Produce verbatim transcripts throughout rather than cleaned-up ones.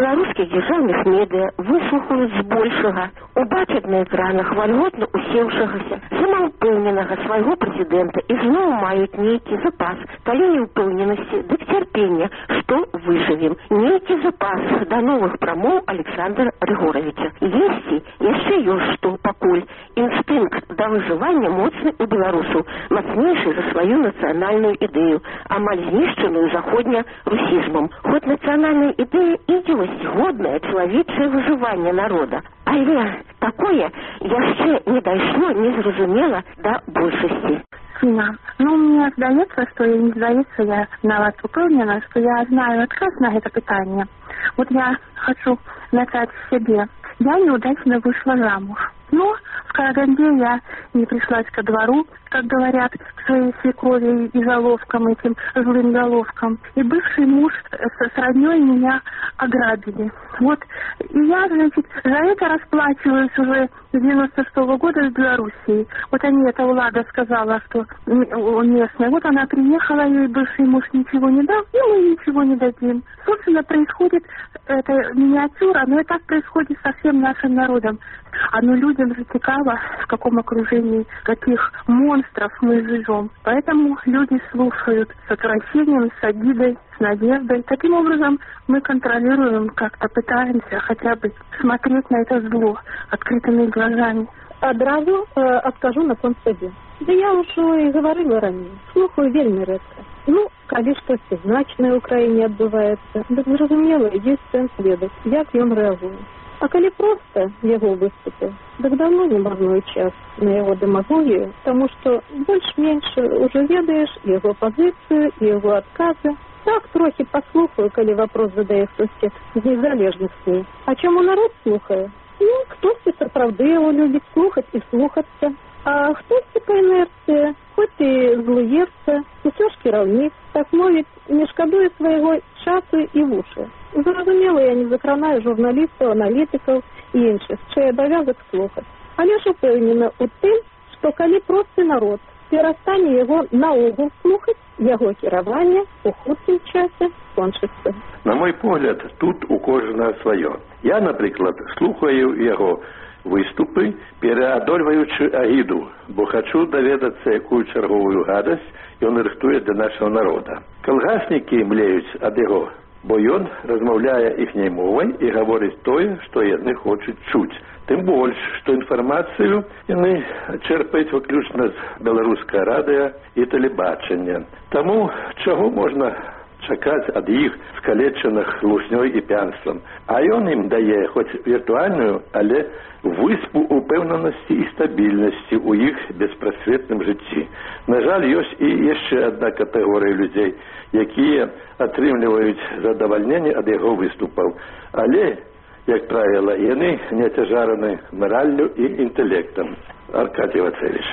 беларускіх дзяржаўных медыа выслухаюць збольшага, убачаць на экранах вальготна усеўшагася, самаўпэўненага свайго прэзідэнта і зноў маюць нейкі запас, калі не ўпэўненасці, дык цярпення, што выжывем. Нейкі запас да новых прамоў Александра Григоровича. Есці яшчэ ёсць што пакуль. Інстынкт да выжывання моцны у беларусаў, мацнейшы за сваю нацыянальную ідэю, амаль знішчаную заходня-русізмам. Хоць нацыянальная ідэя і ёсць годнае чалавечае выжыванне народа. Але такое яшчэ не дайшло, незразумела да большасці. Фина, ну, мне здаецца, что я не здаецца, я нават упэўнена, что я знаю адказ на это питание. Вот я хочу начать с себе. Я неудачно вышла замуж. Но в Караганде я не пришлась ко двору, как говорят, к своей свекрови и заловкам, этим злым головкам. И бывший муж с роднёй меня ограбили. Вот. И я, значит, за это расплачиваюсь уже с девяносто шестого года в Белоруссии. Вот они, это Влада сказала, что местная. Вот она приехала, ей бывший муж ничего не дал, и мы ничего не дадим. Собственно, происходит эта миниатюра, но и так происходит со всем нашим народом. А ну людям же цікаво, в каком окружении, каких монстров мы живем. Поэтому люди слушают с отвращением, с обидой, с надеждой. Таким образом мы контролируем, как-то пытаемся хотя бы смотреть на это зло открытыми глазами. Одразу э, откажу на концебе. Да я уже и говорила ранее. Слухаю вельми редко. Ну, калі штосьці значнае ў краіне адбываецца, дык зразумела, ёсць сэнс ведаць, як ён рэагуе. А калі проста яго выступы, дык давно не марнуе час на яго дэмагогію, таму што больш-менш уже ведаеш яго пазіцыю і яго адказы. Так трохі паслухаю, калі вопрос задае хтосьці з незалежных СМІ. А чаму народ слухае? Ну, хтосьці сапраўды яго любіць слухаць і слухацца, а хтосьці па інерцыі, хоць і злуецца, усё ж кіраўнік, так мовіць, не шкадуе свайго часу і вушы. Зразумела, я не закранаю журналістаў, аналітыкаў і іншых, чый абавязак слухаць. Але ж упэўнена ў тым, што калі просты народ перастане яго наогул слухаць, яго кіраванне у хуткім часе кончыцца. На мой погляд, тут у кожнага сваё. Я, напрыклад, слухаю яго выступы, пераадольваючы агіду, бо хачу даведацца, якую чарговую гадасць ён рыхтуе для нашага народа. Калгаснікі млеюць ад яго, бо ён размаўляе іхняй мовай і гаворыць тое, што яны хочуць чуць. Тым больш, што інфармацыю яны чэрпаюць выключна з беларускага радыё і тэлебачання. Таму чаго можна чакаць ад іх скалечаных луснёй і п'янствам. А ён ім дае хоць віртуальную, але выспу упэўненасці і стабільнасці ў іх беспрасветным жыцці. На жаль, ёсць і яшчэ адна катэгорыя людзей, якія атрымліваюць задавальненне ад яго выступаў. Але, як правіла, яны не цяжараны мараллю і інтэлектам. Аркадий Вацевич.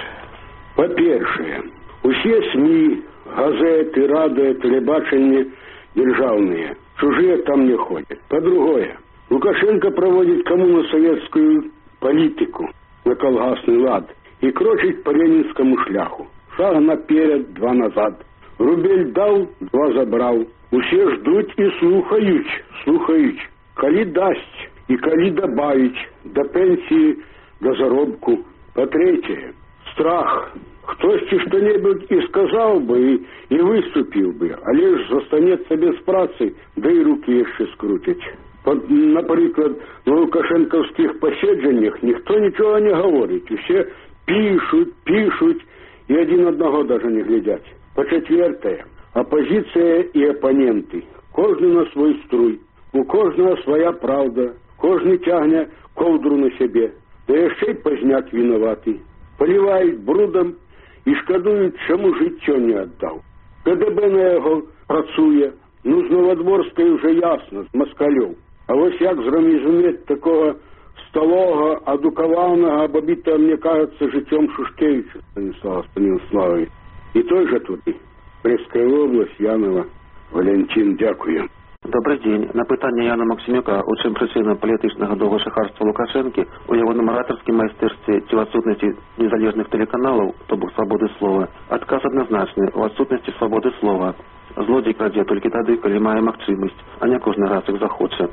Па-першае, усе СМИ, газеты, радио, телебачение державные, чужие там не ходят. По-другое, Лукашенко проводит коммуно-советскую политику на колгасный лад и крочит по ленинскому шляху. Шаг наперед, два назад. Рубель дал, два забрал. Усе ждут и слухают, слухают. Коли дасть и коли добавить до пенсии, до заробку. По-третье, страх. Хтось что-нибудь и сказал бы, и, и выступил бы, а лишь застанется без працы, да и руки еще скрутить. Под, например, на лукашенковских посідженнях ніхто нічого не говорить. Все пишут, пишут, и один одного даже не глядят. По-четвертое, оппозиция и оппоненты. Кожный на свой струй. У кожного своя правда. Кожный тягне ковдру на себе. Да еще и поздняк виноватый. Поливают брудом і шкадують, чому життя не віддав. КДБ на його працює. Ну, з Новодворської вже ясно, з москалів. А ось як зрозуміти такого сталого, адукованого, або біта, мені кажеться, життям Шушкевича Станіслава Станіславовича. І той же тут, Брестська область, Янова, Валентин, дякую. Добрый день. На пытанне Яна Максимюка, у чым прычына палітычнага доўгашахарства Лукашэнкі, у яго намаратарскім майстэрстве ці ў адсутнасці незалежных тэлеканалаў, то бок свабоды слова, адказ адназначны у адсутнасці свабоды слова. Злодзей крадзе толькі тады, калі мае магчымасць, а не кожны раз, як захоча.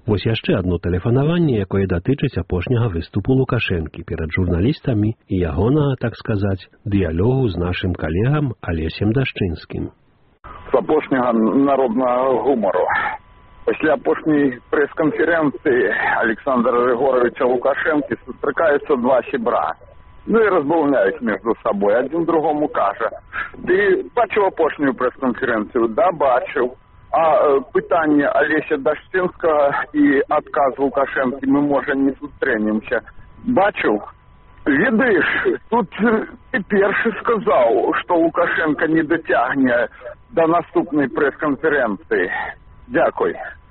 Вось яшчэ адно тэлефанаванне, якое датычыць апошняга выступу Лукашэнкі перад журналістамі і ягонага, так сказаць, дыялогу з нашым калегам Алесем Дашчынскім. З апошняга народнага гумару. Пасля апошняй прэс-канферэнцыі Александра Григоровича Лукашэнкі сустракаюцца два сябра. Ну і разбаўляюць між сабой. Адзін другому кажа: «Ты бачыў апошнюю прэс-канферэнцыю?» «Да, бачыў». А пытанне Алеся Дашчынскага і адказ Лукашэнкі мы, можа, не сустрэнемся. Бачыў? Ведаеш, тут ты першы сказаў, што Лукашенко не дацягне да наступнай прэс-канферэнцыі. Дякуй.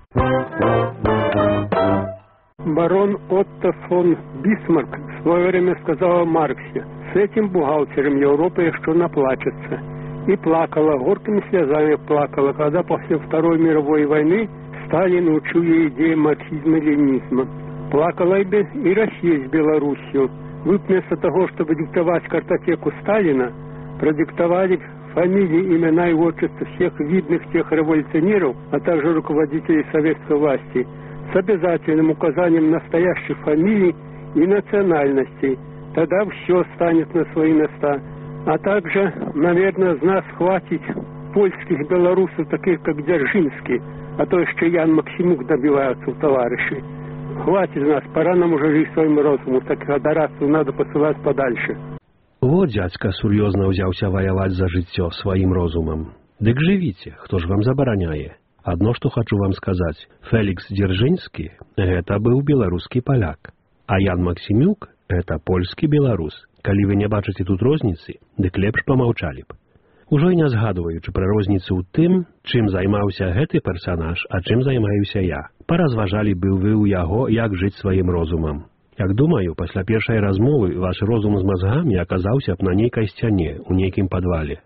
Барон Отто фон Бисмарк в свое время сказал о Марксе: «С этим бухгалтером Европа еще наплачется». И плакала, горькими слезами плакала, когда после Второй мировой войны Сталин учил ей идеи марксизма-ленинизма. Плакала и Россия с Белоруссией. Вы вместо того, чтобы диктовать картотеку Сталина, продиктовали фамилии, имена и отчества всех видных тех революционеров, а также руководителей советской власти, с обязательным указанием настоящих фамилий и национальностей. Тогда все станет на свои места. А также, наверное, с нас хватит польских белорусов, таких как Дзержинский, а то еще Ян Максимук добиваются у товарищей. Хватит нас, пора нам уже жить своим розумом, таких адарацию надо посылать подальше. Вот дядька сур'ёзна ўзяўся ваяваць за жыццё сваім розумам. Дык жывіце, хто ж вам забараняе? Адно, што хачу вам сказаць, Фелікс Дзержинскі – гэта быў беларускі паляк, а Ян Максімюк – гэта польскі беларус. Калі вы не бачыце тут розніцы, дык лепш памаўчалі б. Ужо і не згадваючы пра розніцу ў тым, чым займаўся гэты персанаж, а чым займаюся я. Паразважалі бы вы ў яго, як жыць сваім розумам. Як думаю, пасля першай размовы ваш розум з мазгамі аказаўся б на нейкай сцяне, у нейкім падвале.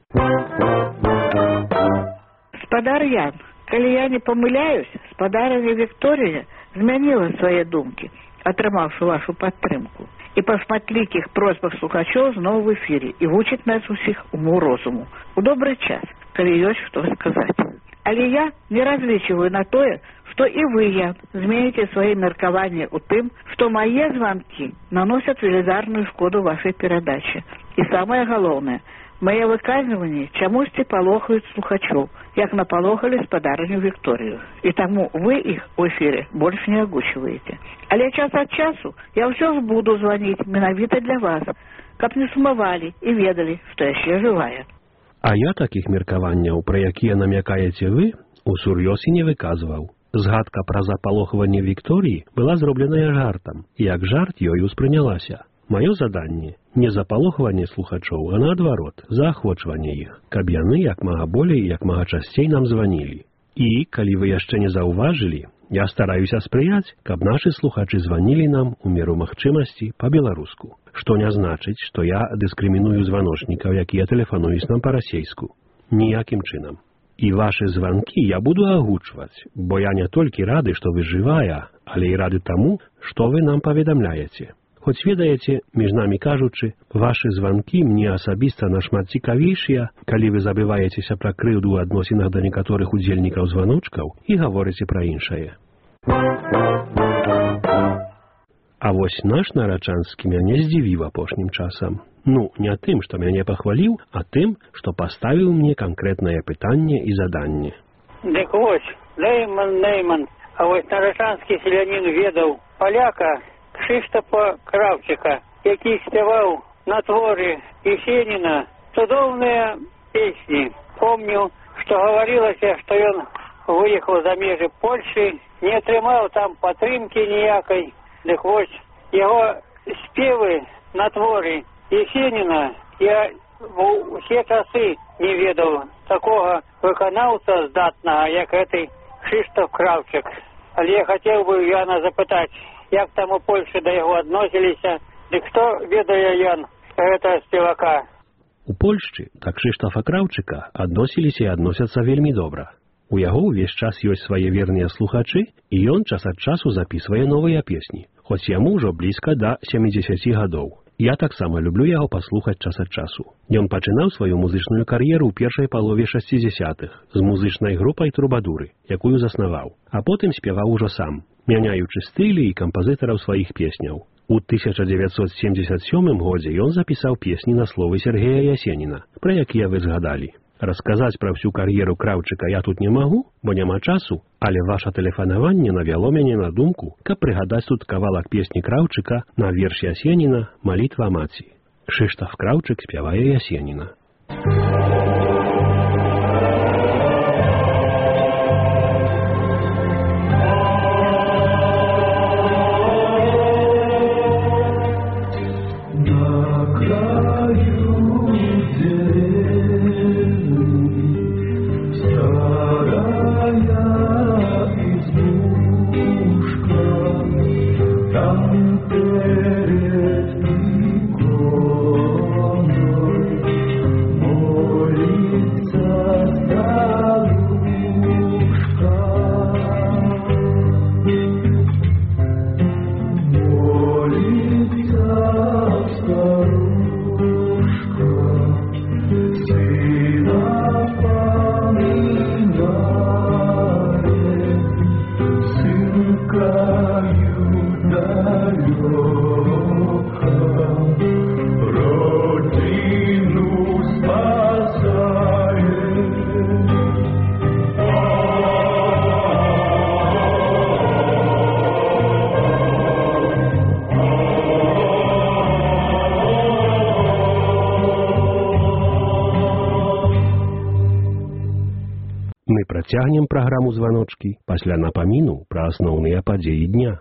Спадар Ян, калі я не памыляюсь, спадарыня Вікторія змяніла свае думкі, атрымаўшы вашу падтрымку. І па шматлікіх просьбах слухачоў зноў в эфіры і вучыць нас усіх уму-розуму. У добры час, калі ёсць што сказаць. Але я не разлічваю на тое, што і вы, Ян, зменіце свае меркаванні ў тым, што мае званкі наносяць велізарную шкоду вашай перадачы. І самае галоўнае, мае выказванні чамусьці палохаюць слухачоў, як напалохалі спадарню Вікторію. І таму вы іх у эфіры больш не агучваеце. Але час ад часу я ўсё ж буду званіць менавіта для вас, каб не сумавалі і ведалі, што яшчэ жывая. А я такіх меркаванняў, пра якія намякаеце вы, усур'ёз і не выказваў. Згадка пра запалохванне Вікторіі была зробленая жартам, і як жарт ёй успрынялася. Маё заданне не запалохванне слухачоў, а наадварот, заахвочванне іх, каб яны як мага болей, як мага часцей нам званілі. І, калі вы яшчэ не заўважылі, я стараюся спрыяць, каб нашы слухачы званілі нам у меру магчымасці па-беларуску, што не значыць, што я дыскрыміную званочнікаў, якія тэлефануюць нам па-расейску. Ніякім чынам. І вашы званкі я буду агучваць, бо я не толькі рады, што вы жывая, але і рады таму, што вы нам паведамляеце. Хоць ведаеце, між намі кажучы, вашы званкі мне асабіста нашмат цікавейшыя, калі вы забываецеся пра крыўду ў адносінах да некаторых удзельнікаў званочкаў і гаворыце пра іншае. А вось наш нарачанскі мяне здзівіў апошнім часам. Ну, не тым, што мяне пахваліў, а тым, што паставіў мне канкрэтнае пытанне і заданне. Дык вось, Нейман, Нейман, а вось нарачанскі селянін ведаў паляка Крzysztofa Krawczyka, які спяваў на творы Есеніна цудоўныя песні. Помню, што гаварылася, што ён выехаў за межы Польшы, не атрымаў там падтрымкі ніякай. Дык вось, яго спевы на творы Есеніна я ўсе часы не ведаў такога выканаўца здатнага, як гэты Крzysztof Krawczyk. Але я хацеў бы Яна запытаць, як там у Польшы да яго адносіліся, дык хто ведае, Ян, гэта спевака? У Польшчы да Крzysztofa Krawczyka адносіліся і адносяцца вельмі добра. У яго ўвесь час ёсць свае верныя слухачы, і ён час ад часу запісвае новыя песні, хоць яму ўжо блізка да сямідзесяці гадоў. Я таксама люблю яго паслухаць час ад часу. Ён пачынаў сваю музычную кар'еру ў першай палове шасцідзясятых з музычнай групай «Трубадуры», якую заснаваў, а потым спяваў ужо сам, мяняючы стылі і кампазітараў сваіх песняў. У тысяча дзевяцьсот семдзесят сёмым годзе ён запісаў песні на словы Сергея Ясеніна, пра якія вы згадалі. Расказаць пра всю кар'еру Краўчыка я тут не магу, бо няма часу, але ваша тэлефанаванне навяло мяне на думку, каб прыгадаць тут кавалак песні Краўчыка на верш Ясеніна «Малітва маці». Кшыштаф Краўчык спявае Ясеніна. Мы працягнем праграму «Званочкі» пасля напаміну пра асноўныя падзеі дня.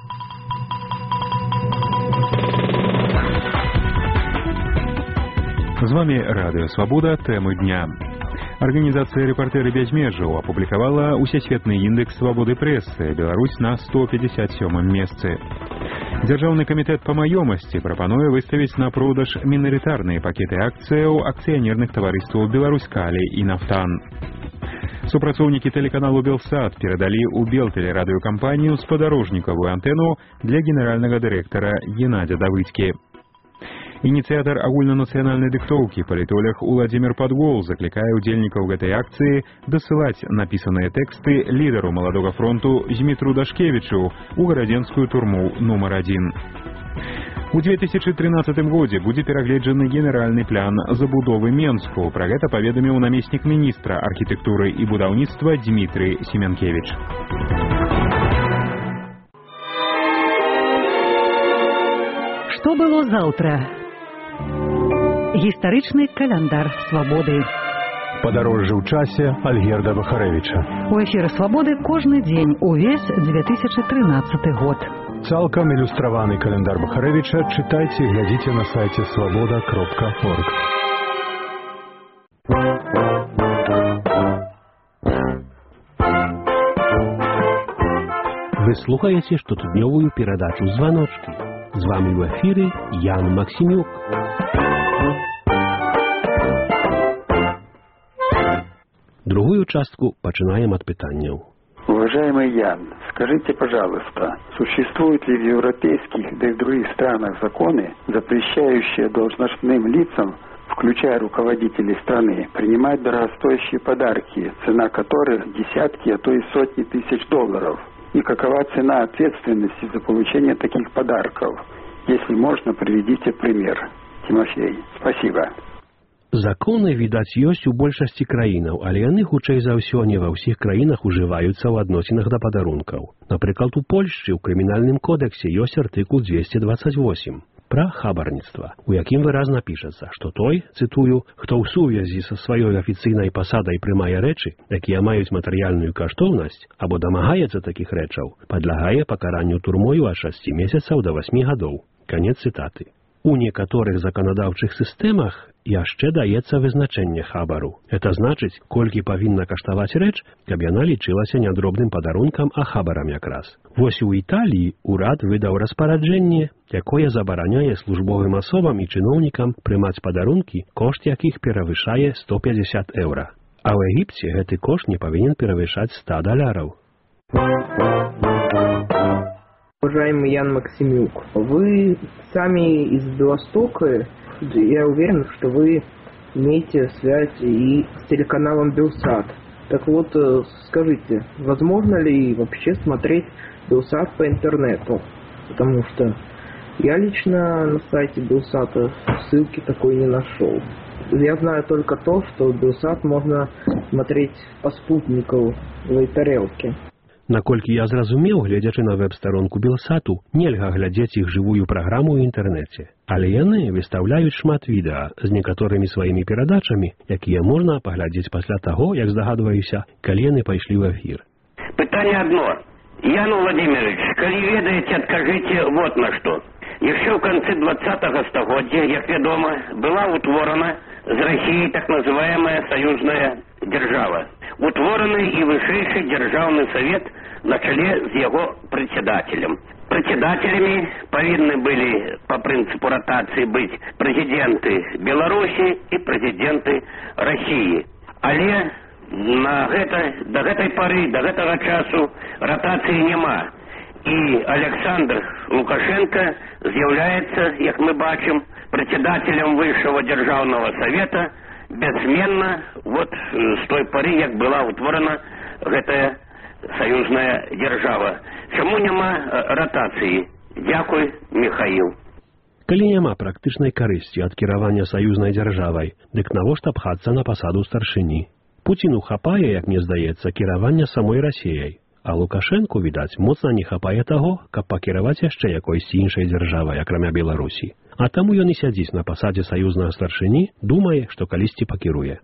З вами Радыё Свабода, тэмы дня. Арганізацыя «Рэпартэры без межаў» апублікавала усесветны індэкс свабоды прэсы, Беларусь на сто пятьдесят сёмым месцы. Дзяржаўны камітэт па маёмасці прапануе выставіць на продаж мінарытарныя пакеты акцыяў акцыянерных таварыстваў «Беларускалі» і «Нафтан». Супрацоўнікі тэлеканалу «Белсат» перадалі ў Белтэлерадыёкампанію спадарожнікавую антэну для генеральнага дырэктара Геннадзя Давыдзькі. Ініцыятар агульнанацыянальнай дыктоўкі палітолог Уладзімір Падгол заклікае ўдзельнікаў гэтай акцыі дасылаць напісаныя тэксты лідару маладога фронту Змітру Дашкевічу ў гарадзенскую турму нумар адзін. У две тысячи тринадцатым годзе будзе перагледжаны генеральны план забудовы Менску. Пра гэта паведаміў намеснік міністра архітэктуры і будаўніцтва Дмітрый Семянкевіч. Што было заўтра? Гістарычны каляндар свабоды. Падарожжа ў часе Альгерда Бахарэвіча. У эфіры свабоды кожны дзень увесь две тысячи тринадцаты год. Цалкам ілюстраваны каляндар Бахарэвіча чытайце і глядзіце на сайце свабода кропка орг. Вы слухаеце штотыднёвую перадачу «Званочкі». З вами ў эфіры Ян Максімюк. Другую частку пачынаем от пытанняў. Уважаемый Ян, скажите, пожалуйста, существуют ли в европейских, да и в других странах законы, запрещающие должностным лицам, включая руководителей страны, принимать дорогостоящие подарки, цена которых десятки, а то и сотни тысяч долларов? И какова цена ответственности за получение таких подарков? Если можно, приведите пример. Тимофей, спасибо. Законы, відаць, ёсць у большасці краінаў, але яны, хутчэй за ўсё, не ва ўсіх краінах ужываюцца ў адносінах да падарункаў. Напрыклад, у Польшчы ў крымінальным кодексе ёсць артыкул двести двадцать восемь пра хабарніцтва, у якім выразна пішацца, што той, цытую, хто ў сувязі са сваёй афіцыйнай пасадай прымае рэчы, якія маюць матэрыяльную каштоўнасць, або дамагаецца такіх рэчаў, падлягае пакаранню турмою ад шасці месяцаў да васьмі гадоў. Канец цытаты. У некаторых заканадаўчых сістэмах яшчэ даецца вызначэнне хабару. Это значыць, колькі павінна каштаваць рэч, каб яна лічылася нядробным падарункам, а хабарам якраз. Вось у Італіі урад выдаў распараджэнне, якое забараняе службовым асобам і чыноўнікам прымаць падарункі, кошт якіх перавышае сто пятьдесят еўра. А ў Егіпце гэты кошт не павінен перавышаць ста даляраў. уважаемый Ян Максимюк, вы сами из Белостока, я уверен, что вы имеете связь и с телеканалом Белсат. Так вот, скажите, возможно ли вообще смотреть Белсат по интернету? Потому что я лично на сайте Белсата ссылки такой не нашел. Я знаю только то, что Белсат можно смотреть по спутниковой тарелке. Наколькі я зразумеў, глядзячы на веб-старонку Белсату, нельга глядзець іх жывую праграму ў інтэрнэце. Але яны выстаўляюць шмат відэа з некаторымі сваімі перадачамі, якія можна паглядзець пасля таго, як здагадваюся, калі яны пайшлі ў эфір. Пытанне одно. Ян Владимирович, калі ведаеце, адкажыце вот на што. Яшчэ ў канцы двадцатага стагоддзя, як вядома, была утворана з Россией так называемая союзная держава. Утвораны и высший державный совет на челе с его председателем. Председателями повинны были по принципу ротации быть президенты Беларуси и президенты России. Але на гэта, до этой поры, до этого часу ротации нема. И Александр Лукашенко является, как мы бачим, председателем Высшего Державного Совета бессменно вот с той поры, как была утворена эта союзная держава. Чему нема ротации? Дякуй, Михаил. Калі няма практычнай карысці ад кіравання саюзнай дзяржавай, дык навошта пхацца на пасаду старшыні? Пуціну хапае, як мне здаецца, кіравання самой Расіяй, а Лукашэнку, відаць, моцна не хапае таго, каб пакіраваць яшчэ якойсьці іншай дзяржавай, акрамя Беларусі. А таму ён і сядзіць на пасадзе саюзнага старшыні, думае, што калісьці пакіруе.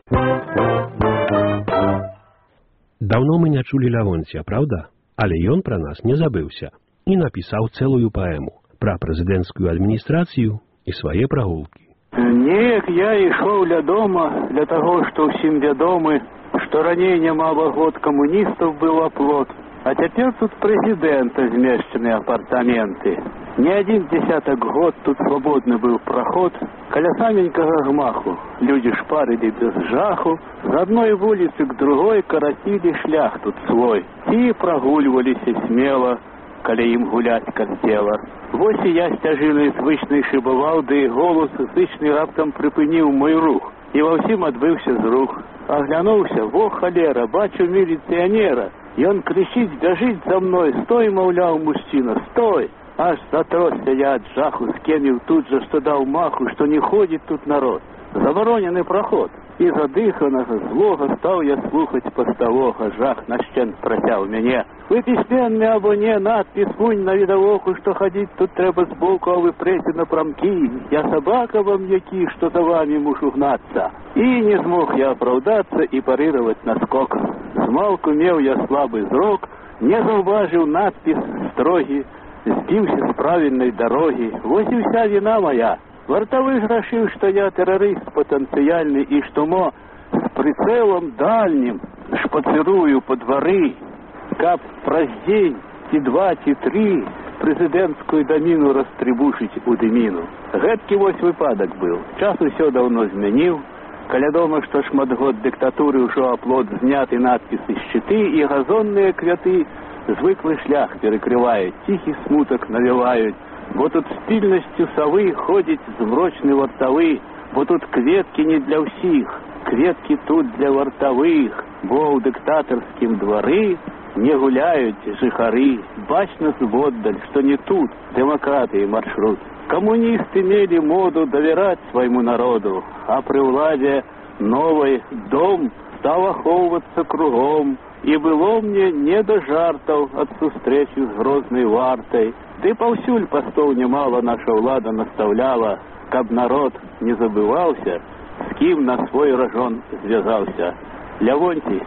Даўно мы не чулі Лявонція, правда? Але ён пра нас не забыўся і напісаў цэлую паэму пра прэзідэнцкую адміністрацыю і свае прагулкі. Неяк я ішоў ля дома для таго, што ўсім вядомы, што раней няма год камуністаў быў аплот, а цяпер тут прэзідэнта змешчаны апартаменты. Не адзін дзесятак год тут свабодны быў праход, каля саменькага гмаху. Людзі шпарылі без жаху, з адной вуліцы к другой карацілі шлях тут свой. Ці прагульваліся смела, каля ім гуляць касцела. Вось і я сцяжынай звычнай шыбаваў, ды і голос зычны раптам прыпыніў мой рух. І ва ўсім адбыўся зрух. Аглянуўся, во халера, бачу міліцыянера. Ён крычыць, бяжыць за мной, стой, маўляў, мужчына, стой! Аж затросся я ад жаху, скеміў тут жа, што даў маху, што не ходзіць тут народ. Забаронены праход. І задыханага, злога стаў я слухаць пасталога, жах нашчэнт працяў мяне. Вы пісьменны або не, надпіс вунь на відавоку, што хадзіць тут трэба збоку, а вы прэце напрамкі. Я сабака вам які, што за вамі мушу гнацца. І не змог я апраўдацца і парыраваць наскок. Змалку меў я слабы зрок, не заўважыў надпіс строгі, збіўся з правільнай дарогі. Вось і ўся віна моя. Вартавы ж рашыў, што я тэрарыст патэнцыяльны і што мо з прыцэлам дальнім шпацырую па двары, каб праз дзень ці два ці тры прэзідэнцкую даміну растрыбушыць у дыміну. Гэткі вось выпадак быў. Час усё даўно змяніў. Каля дома, што шмат год дыктатуры ўжо аплот зняты надпісы шчыты і газонныя квяты звыклы шлях перакрываюць, ціхі смутак навяваюць. Бо тут з пільнасцю савы ходзіць змрочны вартавы, бо тут кветкі не для ўсіх, кветкі тут для вартавых, бо ў дыктатарскім двары не гуляюць жыхары. Бачна зводдаль, што не тут дэмакратыі маршрут. Камуністы мелі моду давяраць свайму народу, а пры ўладзе новай дом стаў ахоўвацца кругом. І было мне не да жартаў ад сустрэчы з грознай вартай. Ды паўсюль пастоў нямала наша ўлада настаўляла, каб народ не забываўся, з кім на свой ражон звязаўся. Лявонцій.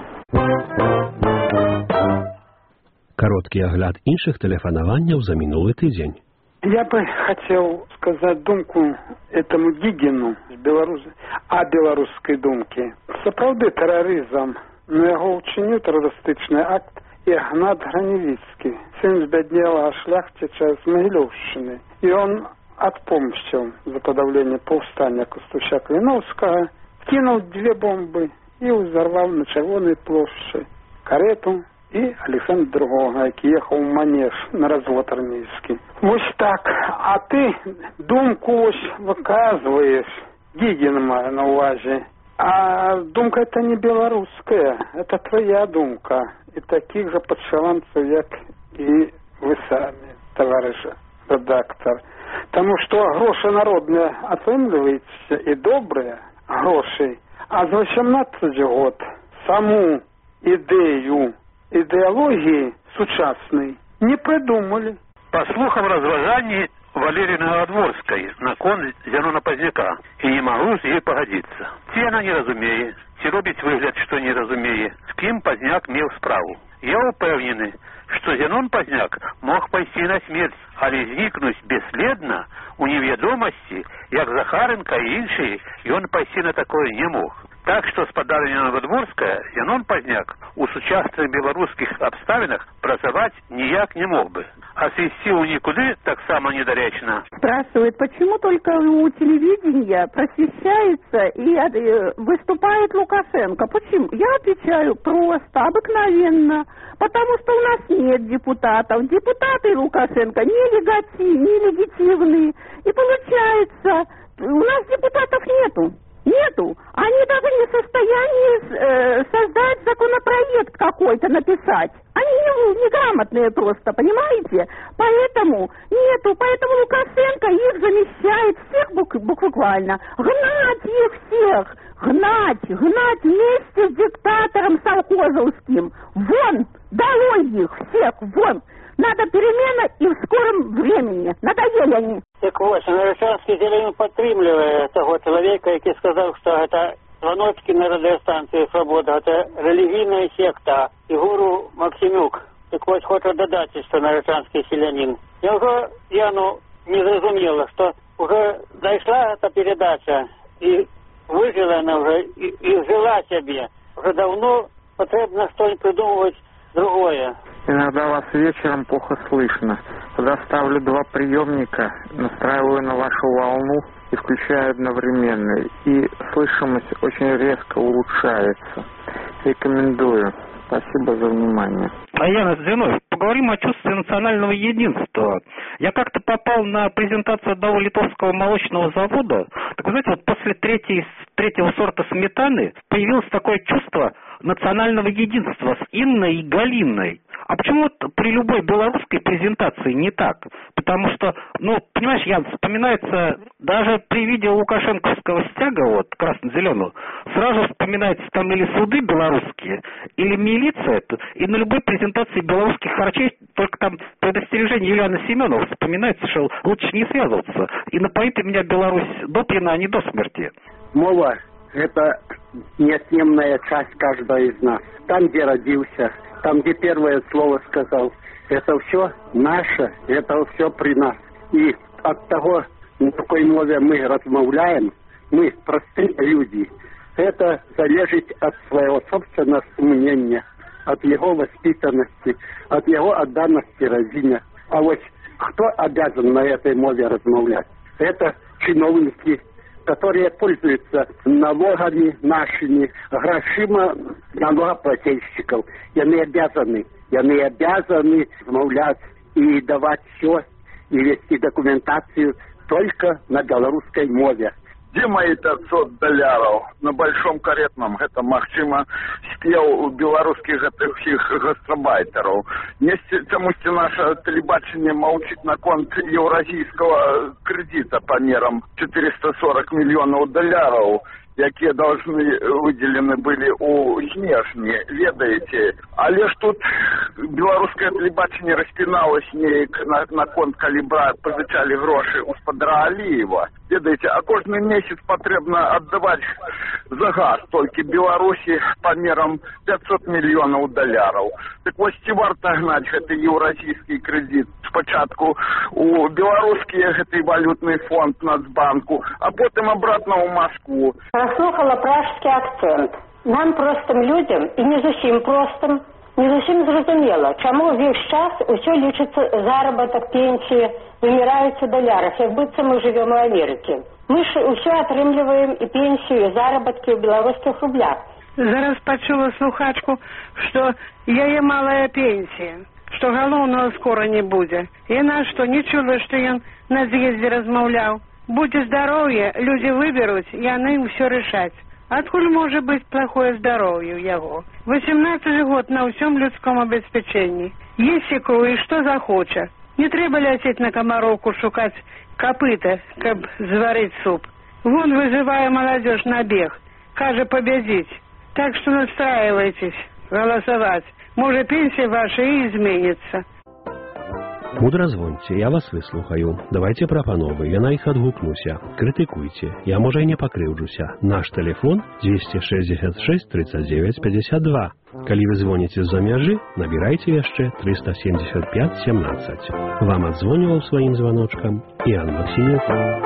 Кароткі агляд іншых тэлефанаванняў за мінулы тыдзень. Я бы хотел сказать думку этому Гигину з Беларуси, о беларускай думке. Сапраўды тэрарызм, но яго ўчыніў тэрарыстычны акт Ігнат Граневіцкі, сын збяднелага шляхціча з Магілёўшчыны. И он отпомстил за подавление повстания Костуща-Клиновского, кинул две бомбы и взорвал на Чырвонай плошчы карету і Александра другога, які ехаў у Манеж на развод армейскі. Вось так. А ты думку вось выказваеш, Гігін маю на увазе. А думка это не белорусская, это твоя думка. И таких же подшаланцев, як и вы сами, товарищ редактор. Потому что гроши народные оцениваются и добрые гроши. А за восемнадцать год саму идею идеологии сучасной не придумали. По слухам разважаний Валерии Новодворской на кон Зянона Пазняка. И не могу с ей погодиться. Ці она не разумее, ці робить выгляд, что не разумее, с кем Пазняк мел справу. Я упевнений, что Зянон Пазняк мог пойти на смерть, але зникнуть бесследно у неведомости, як Захаренко и іншие, и он пойти на такое не мог. Так что спадарня Новодворская Зянон Пазняк у сучасных белорусских обставинах працаваць ніяк не мог бы. А свести у никуды так само недоречно. Спрашивает, почему только у телевидения просвещается и выступает Лукашенко? Почему? Я отвечаю просто, обыкновенно. Потому что у нас нет депутатов. Депутаты Лукашенко нелегитимные. И получается, у нас депутатов нету. Нету. Они даже не в состоянии э, создать законопроект какой-то, написать. Они не, неграмотные просто, понимаете? Поэтому нету. Поэтому Лукашенко их замещает всех бук- буквально. Гнать их всех. Гнать. Гнать вместе с диктатором совхозовским. Вон. Долой их всех. Вон. Надо перемена и в скором времени. Надоели они. Так вот, Нарочанский зелень подтримливает того человека, который сказал, что это звоночки на радиостанции «Свобода», это религийная секта, и гуру Максимюк. Так вот, хочу додать, что Нарочанский селянин. Я уже, Яну, не зрозумела, что уже дошла эта передача, и выжила она уже, и, и жила себе. Уже давно потребно что-нибудь придумывать другое. Иногда вас вечером плохо слышно. Тогда ставлю два приемника, настраиваю на вашу волну и включаю одновременно. И слышимость очень резко улучшается. Рекомендую. Спасибо за внимание. Яна Зиновьев, поговорим о чувстве национального единства. Я как-то попал на презентацию одного литовского молочного завода. Так вы знаете, вот после третьей, третьего сорта сметаны появилось такое чувство национального единства с Инной и Галиной. А почему вот при любой белорусской презентации не так? Потому что, ну, понимаешь, Ян, вспоминается, даже при виде лукашенковского стяга, вот, красно-зеленого, сразу вспоминается там или суды белорусские, или милиция, и на любой презентации белорусских харчей только там предостережение Юлианы Семеновой вспоминается, что лучше не связываться. И напоит меня Беларусь до пьяна, а не до смерти. Мова – это неотъемная часть каждого из нас. Там, где родился, там, где первое слово сказал, это все наше, это все при нас. И от того, на какой мове мы размовляем, мы простые люди, это зависит от своего собственного мнения, от его воспитанности, от его отданности родине. А вот кто обязан на этой мове размовлять? Это чиновники, которые пользуются налогами нашими, грошима налогоплательщиков. И они обязаны, и они обязаны размовлять и давать все, и вести документацию только на белорусской мове. Где мои пятьсот долларов на большом каретном, это магчыма спел у белорусских гэтых всех гастробайтеров. Чамусьці наше телебачение молчит на конт евразийского кредита по мерам четыреста сорок миллионов долларов, якія должны выделены были у снежні, ведаете. Але ж тут белорусское телебачение распиналось неяк на, на конт, калі брат позычали гроши у спадара Алиева. Ведаете, а кожный месяц потребно отдавать за газ только Беларуси по мерам пятьсот миллионов долларов. Так вот, ці варта гнать гэты евразийский кредит спочатку у белорусский гэты валютный фонд Нацбанку, а потом обратно у Москву. Прослухала пражский акцент. Нам, простым людям, и не зусім простым, не зусім зразумела, чаму весь час усё лічыцца заработок, пенсии, вымираюць у далярах, як быццам мы живем у Америке. Мы ж усё атрымліваем и пенсию, и заработки в белорусских рублях. Зараз пачула слухачку, што яе малая пенсія, што галоўнага скора не будзе. Яна што, не чула, што ён на з'ездзе размаўляў? Будзе здароўе, людзі выберуць, яны ўсё рашаць. Адкуль можа быць плохое здароўе ў яго? восемнадцаць год на ўсём людском абеспячэнні. Есці круг, і што захоча. Не трэба ляцець на камароўку шукаць капыта, каб зварыць суп. Вон вызывае маладзёж на бег, кажа победить. Так что настраивайтесь голосовать. Может, пенсия ваша и изменится. Мудра звоньте, я вас выслухаю. Давайте прапановы, я на іх адгукнуся. Крытыкуйте, я, можа, і не пакрыўджуся. Наш телефон двести шестьдесят шесть тридцать девять пятьдесят два. Калі вы звоніце з-за мяжы, набірайце яшчэ триста семьдесят пять семнадцать. Вам адзвоніваў сваім званочкам Іан Максімюк.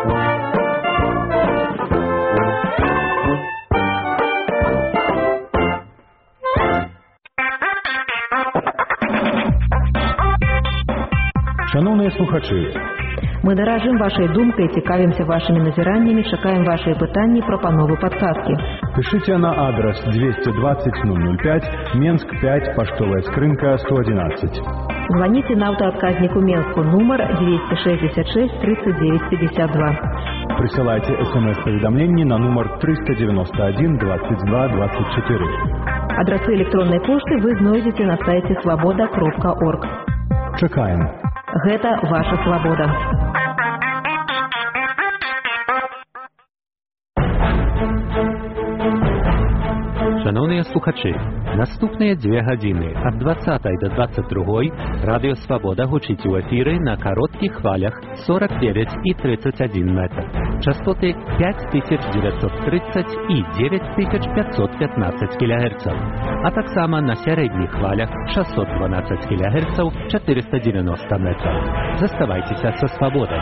Шановные слухачи, мы дорожим вашей думкой, цікавимся вашими назираниями, чекаем ваши пытания, пропановы, подсказки. Пишите на адрес двести двадцать ноль ноль пять, Менск пять, поштовая скрынка сто одиннадцать. Звоните на автоотказнику Менску, номер двести шестьдесят шесть тридцать девять пятьдесят два. Присылайте смс-поведомление на номер триста девяносто один двадцать два двадцать четыре. Адресы электронной почты вы знойдете на сайте свобода кропка орг. Чекаем. Гэта ваша свобода. Шановні слухачі, наступні дві години від двадцятої до двадцять другої Радіо Свобода гучить у ефірі на коротких хвалях сорок девять и тридцать один метр. Частоти пять тысяч девятьсот тридцать и девять тысяч пятьсот пятнадцать килогерцев, а так само на середніх хвалях шестьсот двенадцать килогерцев четыреста девяносто метров. Заставайтесь со Свободой.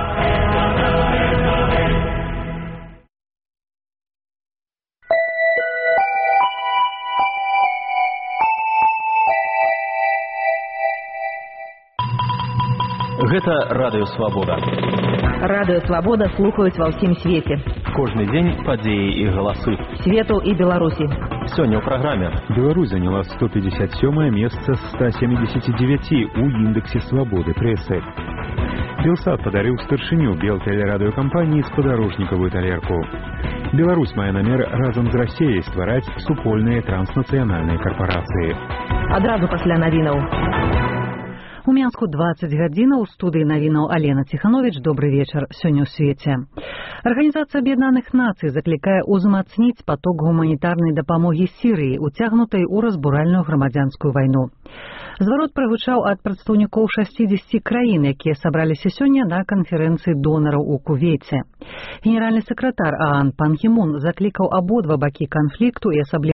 Гэта Радыё Свабода. Радыё Свабода слухаюць ва ўсім свеце. Кожны дзень падзеі і галасы свету і Беларусі. Сёння ў праграме. Беларусь заняла сто пятьдесят сёмое месца з ста семидесяти девяти у индексе свободы прессы. Белсат подарил старшыню белтэлерадыёкампаніі спадарожнікавую талерку. Беларусь мае намер разам з Расіяй ствараць супольныя транснацыянальныя карпорацыі. Адразу пасля навінаў. У Менску двадцать гадзінаў, у студыі навінаў Алена Ціхановіч. Добрый вечар. Сёння ў свеце. Арганізацыя Аб'яднаных Нацый заклікае узмацніць поток гуманітарнай дапамогі Сірыі, уцягнутай у разбуральную грамадзянскую вайну. Зварот прагучаў ад прадстаўнікоў шестидесяти краін, якія сабраліся сёння на канферэнцыі донараў у Кувейце. Генеральны сакратар ААН Пан Гі Мун заклікаў абодва бакі канфлікту і асабліва